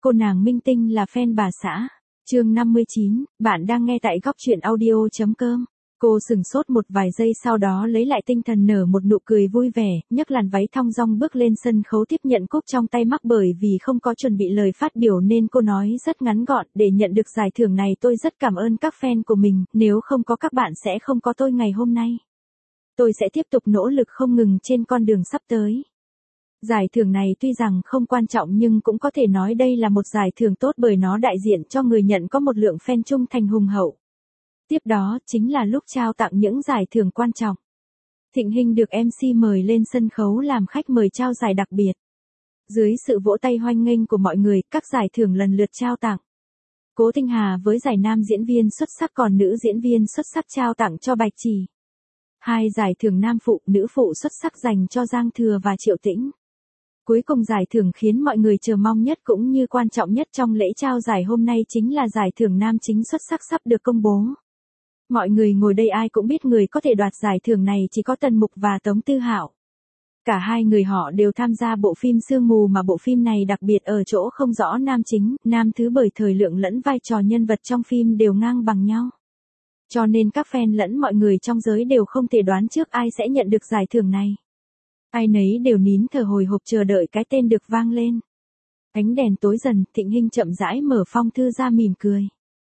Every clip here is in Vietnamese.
Cô nàng minh tinh là fan bà xã. Chương 59, bạn đang nghe tại góc truyện audio.com. Cô sừng sốt một vài giây sau đó lấy lại tinh thần nở một nụ cười vui vẻ, nhấc làn váy thong dong bước lên sân khấu tiếp nhận cúp trong tay mắc bởi vì không có chuẩn bị lời phát biểu nên cô nói rất ngắn gọn, để nhận được giải thưởng này tôi rất cảm ơn các fan của mình, nếu không có các bạn sẽ không có tôi ngày hôm nay. Tôi sẽ tiếp tục nỗ lực không ngừng trên con đường sắp tới. Giải thưởng này tuy rằng không quan trọng nhưng cũng có thể nói đây là một giải thưởng tốt bởi nó đại diện cho người nhận có một lượng fan trung thành hùng hậu. Tiếp đó chính là lúc trao tặng những giải thưởng quan trọng. Thịnh Hinh được MC mời lên sân khấu làm khách mời trao giải đặc biệt. Dưới sự vỗ tay hoan nghênh của mọi người, các giải thưởng lần lượt trao tặng. Cố Tinh Hà với giải nam diễn viên xuất sắc còn nữ diễn viên xuất sắc trao tặng cho Bạch Chỉ. 2 giải thưởng nam phụ, nữ phụ xuất sắc dành cho Giang Thừa và Triệu Tĩnh. Cuối cùng giải thưởng khiến mọi người chờ mong nhất cũng như quan trọng nhất trong lễ trao giải hôm nay chính là giải thưởng nam chính xuất sắc sắp được công bố. Mọi người ngồi đây ai cũng biết người có thể đoạt giải thưởng này chỉ có Tần Mục và Tống Tư Hạo. Cả hai người họ đều tham gia bộ phim Sương Mù mà bộ phim này đặc biệt ở chỗ không rõ nam chính, nam thứ bởi thời lượng lẫn vai trò nhân vật trong phim đều ngang bằng nhau. Cho nên các fan lẫn mọi người trong giới đều không thể đoán trước ai sẽ nhận được giải thưởng này. Ai nấy đều nín thở hồi hộp chờ đợi cái tên được vang lên. Ánh đèn tối dần, Thịnh Hinh chậm rãi mở phong thư ra mỉm cười.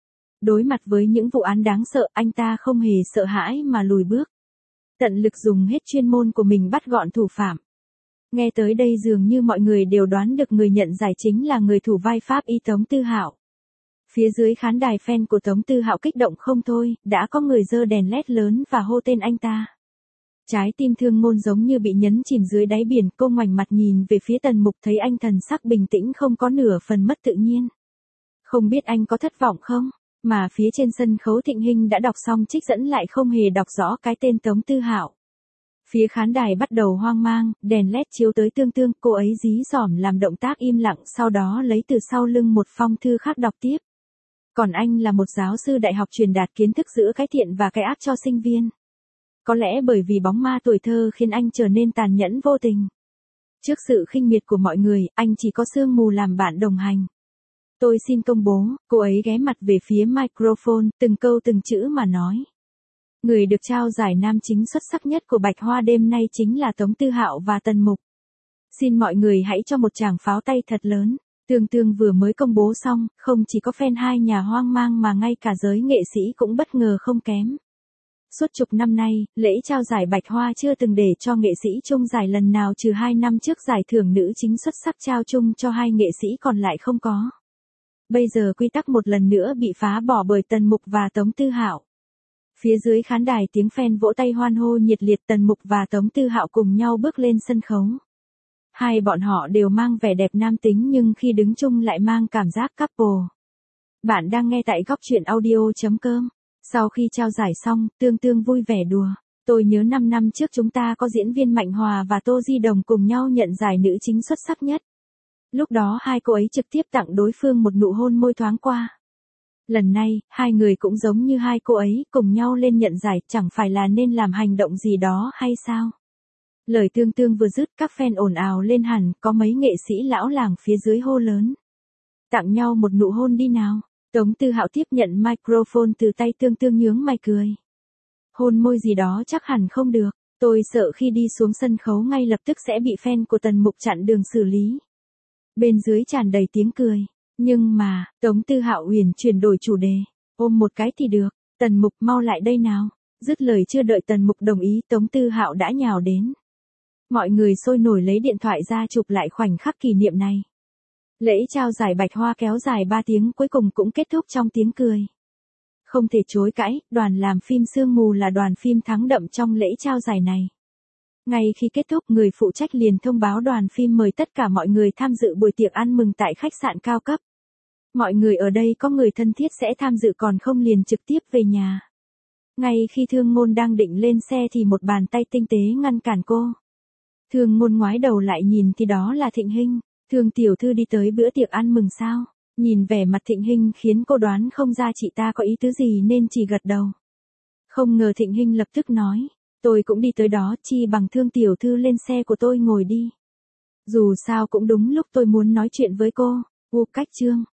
Đối mặt với những vụ án đáng sợ, anh ta không hề sợ hãi mà lùi bước. Tận lực dùng hết chuyên môn của mình bắt gọn thủ phạm. Nghe tới đây dường như mọi người đều đoán được người nhận giải chính là người thủ vai Pháp y Tống Tư Hạo. Phía dưới khán đài fan của Tống Tư Hạo kích động không thôi, đã có người giơ đèn led lớn và hô tên anh ta. Trái tim Thương Ngôn giống như bị nhấn chìm dưới đáy biển, cô ngoảnh mặt nhìn về phía Tần Mục thấy anh thần sắc bình tĩnh không có nửa phần mất tự nhiên. Không biết anh có thất vọng không? Mà phía trên sân khấu Thịnh Hinh đã đọc xong trích dẫn lại không hề đọc rõ cái tên Tống Tư Hạo. Phía khán đài bắt đầu hoang mang, đèn led chiếu tới tương, cô ấy dí dỏm làm động tác im lặng sau đó lấy từ sau lưng một phong thư khác đọc tiếp. Còn anh là một giáo sư đại học truyền đạt kiến thức giữa cái thiện và cái ác cho sinh viên. Có lẽ bởi vì bóng ma tuổi thơ khiến anh trở nên tàn nhẫn vô tình. Trước sự khinh miệt của mọi người, anh chỉ có Sương Mù làm bạn đồng hành. Tôi xin công bố, cô ấy ghé mặt về phía microphone, từng câu từng chữ mà nói. Người được trao giải nam chính xuất sắc nhất của Bạch Hoa đêm nay chính là Tống Tư Hạo và Tần Mục. Xin mọi người hãy cho một tràng pháo tay thật lớn. Tương vừa mới công bố xong, không chỉ có fan hai nhà hoang mang mà ngay cả giới nghệ sĩ cũng bất ngờ không kém. Suốt chục năm nay, lễ trao giải Bạch Hoa chưa từng để cho nghệ sĩ chung giải lần nào trừ 2 năm trước giải thưởng nữ chính xuất sắc trao chung cho 2 nghệ sĩ còn lại không có. Bây giờ quy tắc một lần nữa bị phá bỏ bởi Tần Mục và Tống Tư Hạo. Phía dưới khán đài tiếng fan vỗ tay hoan hô nhiệt liệt, Tần Mục và Tống Tư Hạo cùng nhau bước lên sân khấu. Hai bọn họ đều mang vẻ đẹp nam tính nhưng khi đứng chung lại mang cảm giác couple. Bạn đang nghe tại góc truyện audio.com. Sau khi trao giải xong, Tương vui vẻ đùa. Tôi nhớ 5 năm trước chúng ta có diễn viên Mạnh Hòa và Tô Di Đồng cùng nhau nhận giải nữ chính xuất sắc nhất. Lúc đó hai cô ấy trực tiếp tặng đối phương một nụ hôn môi thoáng qua. Lần này, hai người cũng giống như hai cô ấy, cùng nhau lên nhận giải, chẳng phải là nên làm hành động gì đó hay sao? Lời Tương vừa dứt, các fan ồn ào lên hẳn, có mấy nghệ sĩ lão làng phía dưới hô lớn. Tặng nhau một nụ hôn đi nào. Tống Tư Hạo tiếp nhận microphone từ tay Tương nhướng mày cười. Hôn môi gì đó chắc hẳn không được, tôi sợ khi đi xuống sân khấu ngay lập tức sẽ bị fan của Tần Mục chặn đường xử lý. Bên dưới tràn đầy tiếng cười, nhưng mà, Tống Tư Hạo uyển chuyển đổi chủ đề, ôm một cái thì được, Tần Mục mau lại đây nào. Dứt lời chưa đợi Tần Mục đồng ý Tống Tư Hạo đã nhào đến. Mọi người sôi nổi lấy điện thoại ra chụp lại khoảnh khắc kỷ niệm này. Lễ trao giải Bạch Hoa kéo dài 3 tiếng cuối cùng cũng kết thúc trong tiếng cười. Không thể chối cãi, đoàn làm phim Sương Mù là đoàn phim thắng đậm trong lễ trao giải này. Ngay khi kết thúc, người phụ trách liền thông báo đoàn phim mời tất cả mọi người tham dự buổi tiệc ăn mừng tại khách sạn cao cấp. Mọi người ở đây có người thân thiết sẽ tham dự còn không liền trực tiếp về nhà. Ngay khi Thương Ngôn đang định lên xe thì một bàn tay tinh tế ngăn cản cô. Thương Ngôn ngoái đầu lại nhìn thì đó là Thịnh Hinh. Thương tiểu thư đi tới bữa tiệc ăn mừng sao? Nhìn vẻ mặt Thịnh Hinh khiến cô đoán không ra chị ta có ý tứ gì nên chỉ gật đầu. Không ngờ Thịnh Hinh lập tức nói, tôi cũng đi tới đó, chi bằng Thương tiểu thư lên xe của tôi ngồi đi. Dù sao cũng đúng lúc tôi muốn nói chuyện với cô. Cách chương.